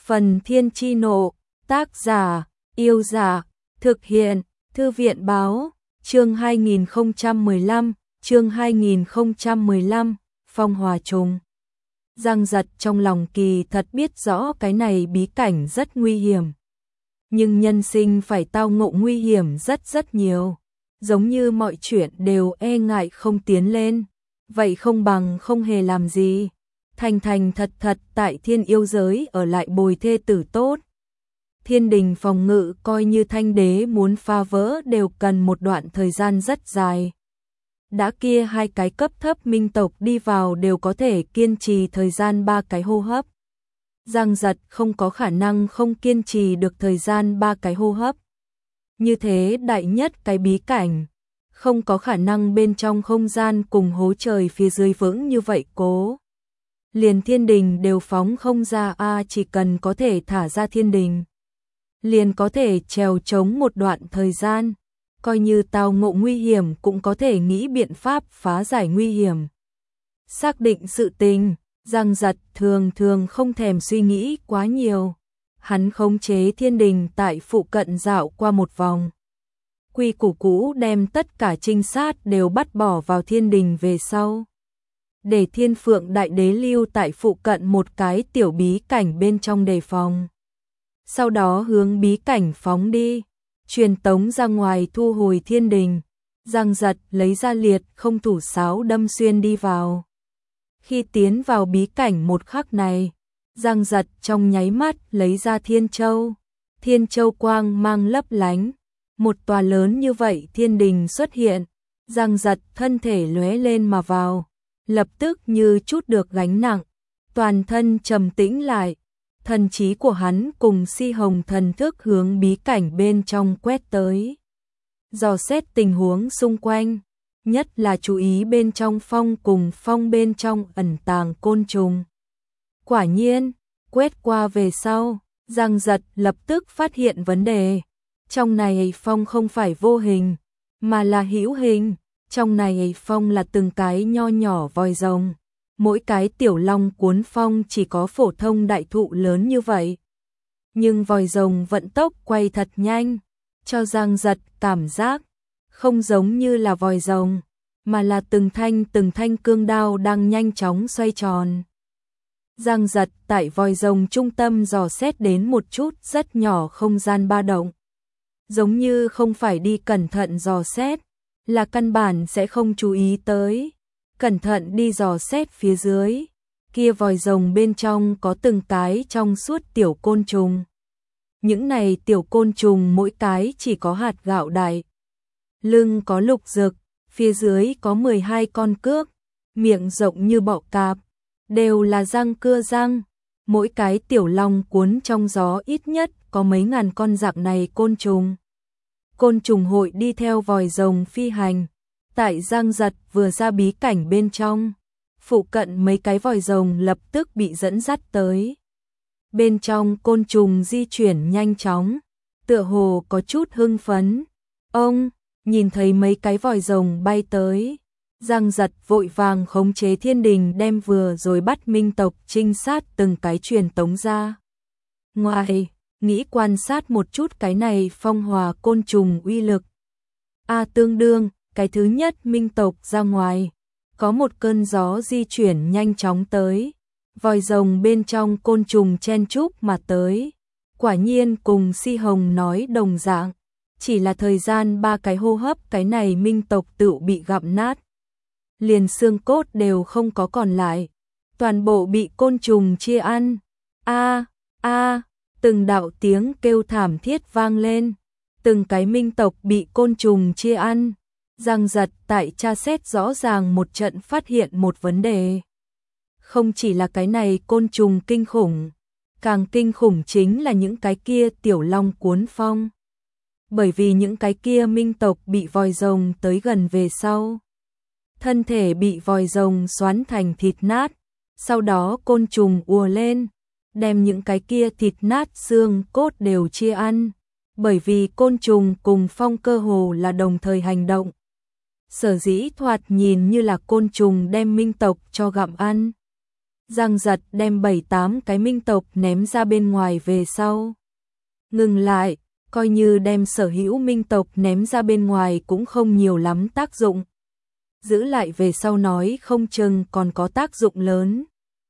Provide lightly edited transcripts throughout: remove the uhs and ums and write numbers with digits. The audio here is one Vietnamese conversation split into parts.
Phần Thiên Chi Nộ, tác giả, Yêu Giả, thực hiện, Thư viện Báo, chương 2015, Phong Hòa Trùng. Giang Giật trong lòng kỳ thật biết rõ cái này bí cảnh rất nguy hiểm. Nhưng nhân sinh phải tao ngộ nguy hiểm rất nhiều. Giống như mọi chuyện đều e ngại không tiến lên. Vậy không bằng không hề làm gì. Thành thật tại thiên yêu giới ở lại bồi thê tử tốt. Thiên đình phòng ngự coi như Thanh đế muốn phá vỡ đều cần một đoạn thời gian rất dài. Đã kia hai cái cấp thấp minh tộc đi vào đều có thể kiên trì thời gian 3 cái hô hấp. Giang Giật không có khả năng không kiên trì được thời gian 3 cái hô hấp. Như thế đại nhất cái bí cảnh, không có khả năng bên trong không gian cùng hố trời phía dưới vững như vậy cố. Liền thiên đình đều phóng không ra chỉ cần có thể thả ra thiên đình. Liền có thể trèo chống một đoạn thời gian, coi như tao ngộ nguy hiểm cũng có thể nghĩ biện pháp phá giải nguy hiểm. Xác định sự tình, Giang Giật thường không thèm suy nghĩ quá nhiều. Hắn khống chế thiên đình tại phụ cận dạo qua một vòng. Quy củ cũ đem tất cả trinh sát đều bắt bỏ vào thiên đình về sau. Để Thiên Phượng Đại Đế lưu tại phụ cận một cái tiểu bí cảnh bên trong đề phòng. Sau đó hướng bí cảnh phóng đi, truyền tống ra ngoài thu hồi thiên đình. Giang Giật lấy ra liệt không thủ sáo đâm xuyên đi vào. Khi tiến vào bí cảnh một khắc này, Giang Giật trong nháy mắt lấy ra Thiên Châu. Thiên Châu quang mang lấp lánh, một tòa lớn như vậy thiên đình xuất hiện. Giang Giật thân thể lóe lên mà vào, lập tức như chút được gánh nặng, toàn thân trầm tĩnh lại. Thần trí của hắn cùng Si Hồng thần thức hướng bí cảnh bên trong quét tới. Dò xét tình huống xung quanh, nhất là chú ý bên trong phong cùng phong bên trong ẩn tàng côn trùng. Quả nhiên, quét qua về sau, Giang Giật lập tức phát hiện vấn đề. Trong này phong không phải vô hình, mà là hữu hình. Trong này phong là từng cái nho nhỏ vòi rồng. Mỗi cái tiểu long cuốn phong chỉ có phổ thông đại thụ lớn như vậy. Nhưng vòi rồng vận tốc quay thật nhanh, cho Giang Giật cảm giác không giống như là vòi rồng, mà là từng thanh cương đao đang nhanh chóng xoay tròn. Giang Giật tại vòi rồng trung tâm dò xét đến một chút rất nhỏ không gian ba động. Giống như không phải đi cẩn thận dò xét, là căn bản sẽ không chú ý tới. Cẩn thận đi dò xét phía dưới, kia vòi rồng bên trong có từng cái trong suốt tiểu côn trùng. Những này tiểu côn trùng mỗi cái chỉ có hạt gạo đại. Lưng có lục rực, phía dưới có 12 con cước, miệng rộng như bọ cạp, đều là răng cưa răng. Mỗi cái tiểu long cuốn trong gió ít nhất có mấy ngàn con dạng này côn trùng. Côn trùng hội đi theo vòi rồng phi hành. Tại Giang Giật vừa ra bí cảnh bên trong, phụ cận mấy cái vòi rồng lập tức bị dẫn dắt tới. Bên trong côn trùng di chuyển nhanh chóng, tựa hồ có chút hưng phấn. Ông nhìn thấy mấy cái vòi rồng bay tới, Giang Giật vội vàng khống chế thiên đình đem vừa rồi bắt minh tộc trinh sát từng cái truyền tống ra. Ngoài, nghĩ quan sát một chút cái này phong hòa côn trùng uy lực. Tương đương cái thứ nhất minh tộc ra ngoài, có một cơn gió di chuyển nhanh chóng tới, vòi rồng bên trong côn trùng chen chúc mà tới. Quả nhiên cùng Si Hồng nói đồng dạng, chỉ là thời gian 3 cái hô hấp cái này minh tộc tự bị gặm nát. Liền xương cốt đều không có còn lại, toàn bộ bị côn trùng chia ăn. Từng đạo tiếng kêu thảm thiết vang lên, từng cái minh tộc bị côn trùng chia ăn. Giang Giật tại tra xét rõ ràng một trận phát hiện một vấn đề. Không chỉ là cái này côn trùng kinh khủng, càng kinh khủng chính là những cái kia tiểu long cuốn phong. Bởi vì những cái kia minh tộc bị vòi rồng tới gần về sau, thân thể bị vòi rồng xoắn thành thịt nát, sau đó côn trùng ùa lên, đem những cái kia thịt nát xương cốt đều chia ăn. Bởi vì côn trùng cùng phong cơ hồ là đồng thời hành động. Sở dĩ thoạt nhìn như là côn trùng đem minh tộc cho gặm ăn. Giang Giật đem 7-8 cái minh tộc ném ra bên ngoài về sau. Ngừng lại, coi như đem sở hữu minh tộc ném ra bên ngoài cũng không nhiều lắm tác dụng. Giữ lại về sau nói không chừng còn có tác dụng lớn.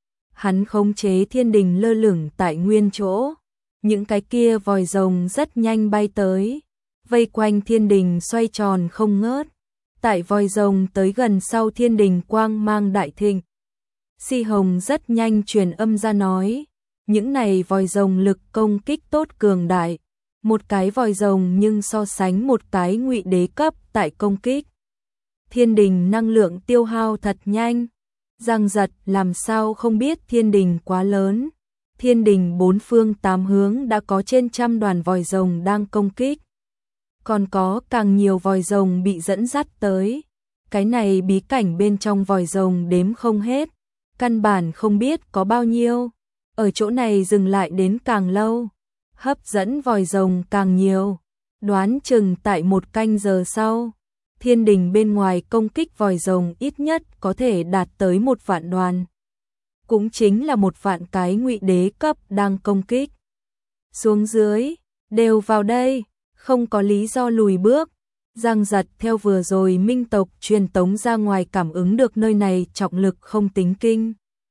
Hắn khống chế thiên đình lơ lửng tại nguyên chỗ. Những cái kia vòi rồng rất nhanh bay tới, vây quanh thiên đình xoay tròn không ngớt. Tại vòi rồng tới gần sau thiên đình quang mang đại thịnh. Si Hồng rất nhanh truyền âm ra nói, những này vòi rồng lực công kích tốt cường đại. Một cái vòi rồng nhưng so sánh một cái ngụy đế cấp tại công kích. Thiên đình năng lượng tiêu hao thật nhanh. Giang Giật làm sao không biết thiên đình quá lớn. Thiên đình 4 phương 8 hướng đã có trên trăm đoàn vòi rồng đang công kích. Còn có càng nhiều vòi rồng bị dẫn dắt tới. Cái này bí cảnh bên trong vòi rồng đếm không hết. Căn bản không biết có bao nhiêu. Ở chỗ này dừng lại đến càng lâu. Hấp dẫn vòi rồng càng nhiều. Đoán chừng tại 1 canh giờ sau. Thiên đình bên ngoài công kích vòi rồng ít nhất có thể đạt tới 1 vạn đoàn. Cũng chính là 1 vạn cái ngụy đế cấp đang công kích. Xuống dưới, đều vào đây, không có lý do lùi bước. Giang Giật theo vừa rồi minh tộc truyền tống ra ngoài cảm ứng được nơi này trọng lực không tính kinh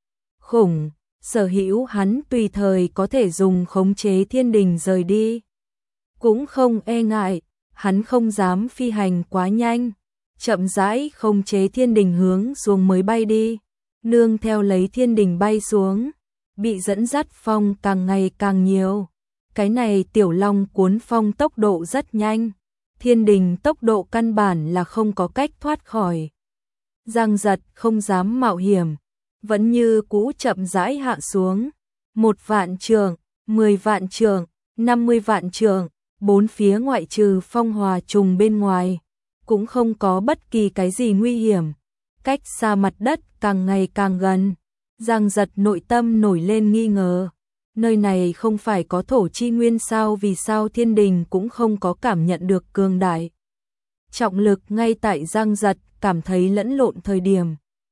khủng, sở hữu hắn tùy thời có thể dùng khống chế thiên đình rời đi. Cũng không e ngại, hắn không dám phi hành quá nhanh, chậm rãi khống chế thiên đình hướng xuống mới bay đi. Nương theo lấy thiên đình bay xuống, bị dẫn dắt phong càng ngày càng nhiều. Cái này tiểu long cuốn phong tốc độ rất nhanh, thiên đình tốc độ căn bản là không có cách thoát khỏi. Giang Giật không dám mạo hiểm, vẫn như cũ chậm rãi hạ xuống. 1 vạn trượng, 10 vạn trượng, 50 vạn trượng, 4 phía ngoại trừ phong hòa trùng bên ngoài, cũng không có bất kỳ cái gì nguy hiểm. Cách xa mặt đất càng ngày càng gần, Giang Giật nội tâm nổi lên nghi ngờ. Nơi này không phải có thổ chi nguyên sao, vì sao thiên đình cũng không có cảm nhận được cường đại trọng lực ngay tại Giang Giật cảm thấy lẫn lộn thời điểm.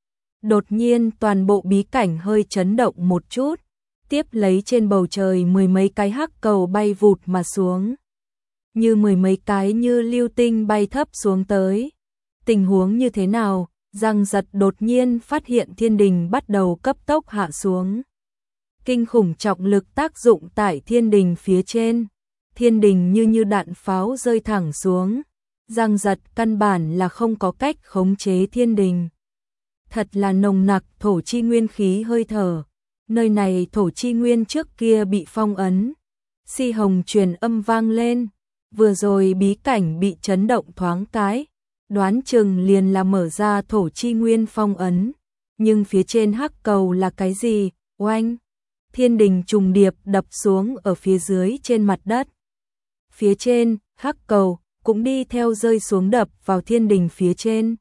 Đột nhiên toàn bộ bí cảnh hơi chấn động một chút, tiếp lấy trên bầu trời 10 mấy cái hắc cầu bay vụt mà xuống. Như 10 mấy cái như lưu tinh bay thấp xuống tới. Tình huống như thế nào? Giang Giật đột nhiên phát hiện thiên đình bắt đầu cấp tốc hạ xuống. Kinh khủng trọng lực tác dụng tại thiên đình phía trên. Thiên đình như đạn pháo rơi thẳng xuống. Giang Giật căn bản là không có cách khống chế thiên đình. Thật là nồng nặc thổ chi nguyên khí hơi thở. Nơi này thổ chi nguyên trước kia bị phong ấn. Si Hồng truyền âm vang lên. Vừa rồi bí cảnh bị chấn động thoáng cái. Đoán chừng liền là mở ra thổ chi nguyên phong ấn. Nhưng phía trên hắc cầu là cái gì? Oanh! Thiên đình trùng điệp đập xuống ở phía dưới trên mặt đất. Phía trên, hắc cầu cũng đi theo rơi xuống đập vào thiên đình phía trên.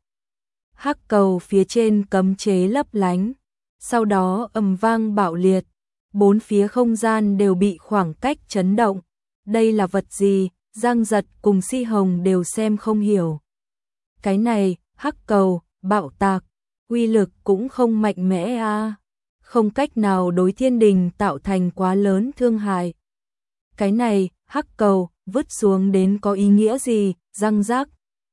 Hắc cầu phía trên cấm chế lấp lánh. Sau đó ầm vang bạo liệt. 4 phía không gian đều bị khoảng cách chấn động. Đây là vật gì? Giang Giật cùng Si Hồng đều xem không hiểu. Cái này, hắc cầu, bạo tạc, uy lực cũng không mạnh mẽ a, không cách nào đối thiên đình tạo thành quá lớn thương hại. Cái này, hắc cầu, vứt xuống đến có ý nghĩa gì? Răng rác.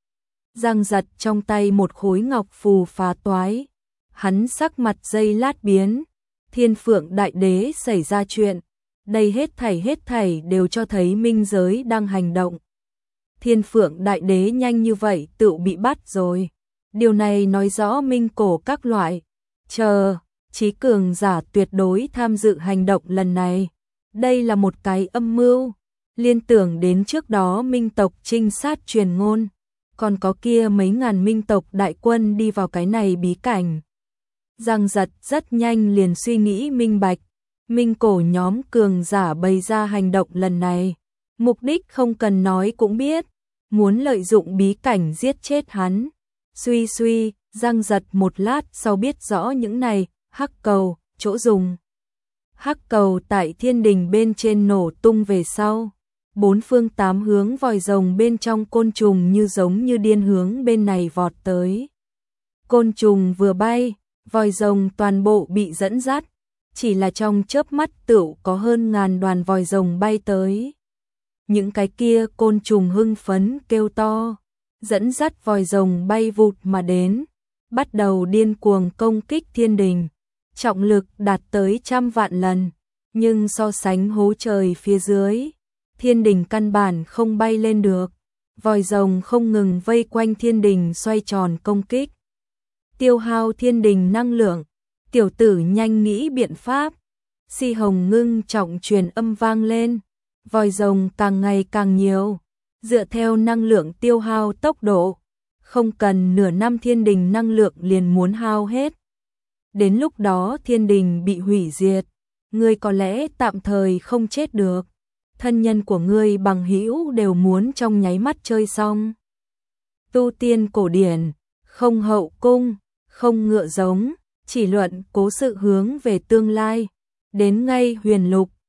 Giang Giật trong tay một khối ngọc phù phá toái. Hắn sắc mặt giây lát biến. Thiên Phượng Đại Đế xảy ra chuyện. Đây hết thảy đều cho thấy minh giới đang hành động. Thiên Phượng Đại Đế nhanh như vậy tự bị bắt rồi. Điều này nói rõ minh cổ các loại. Chí cường giả tuyệt đối tham dự hành động lần này. Đây là một cái âm mưu. Liên tưởng đến trước đó minh tộc trinh sát truyền ngôn. Còn có kia mấy ngàn minh tộc đại quân đi vào cái này bí cảnh. Giang Giật rất nhanh liền suy nghĩ minh bạch. Minh cổ nhóm cường giả bày ra hành động lần này. Mục đích không cần nói cũng biết. Muốn lợi dụng bí cảnh giết chết hắn. Suy, Giang Giật một lát sau biết rõ những này. Hắc cầu, chỗ dùng. Hắc cầu tại thiên đình bên trên nổ tung về sau. 4 phương 8 hướng vòi rồng bên trong côn trùng như giống như điên hướng bên này vọt tới. Côn trùng vừa bay, vòi rồng toàn bộ bị dẫn dắt. chỉ là trong chớp mắt tựu có hơn ngàn đoàn vòi rồng bay tới. Những cái kia côn trùng hưng phấn kêu to, dẫn dắt vòi rồng bay vụt mà đến, bắt đầu điên cuồng công kích thiên đình, trọng lực đạt tới 100 vạn lần, nhưng so sánh hố trời phía dưới, thiên đình căn bản không bay lên được, vòi rồng không ngừng vây quanh thiên đình xoay tròn công kích, tiêu hao thiên đình năng lượng. Tiểu tử nhanh nghĩ biện pháp, Si Hồng ngưng trọng truyền âm vang lên, vòi rồng càng ngày càng nhiều, dựa theo năng lượng tiêu hao tốc độ, không cần nửa năm thiên đình năng lượng liền muốn hao hết. Đến lúc đó thiên đình bị hủy diệt, ngươi có lẽ tạm thời không chết được, thân nhân của ngươi bằng hữu đều muốn trong nháy mắt chơi xong. Tu tiên cổ điển, không hậu cung, không ngựa giống, chỉ luận cố sự hướng về tương lai, đến ngay huyền lục,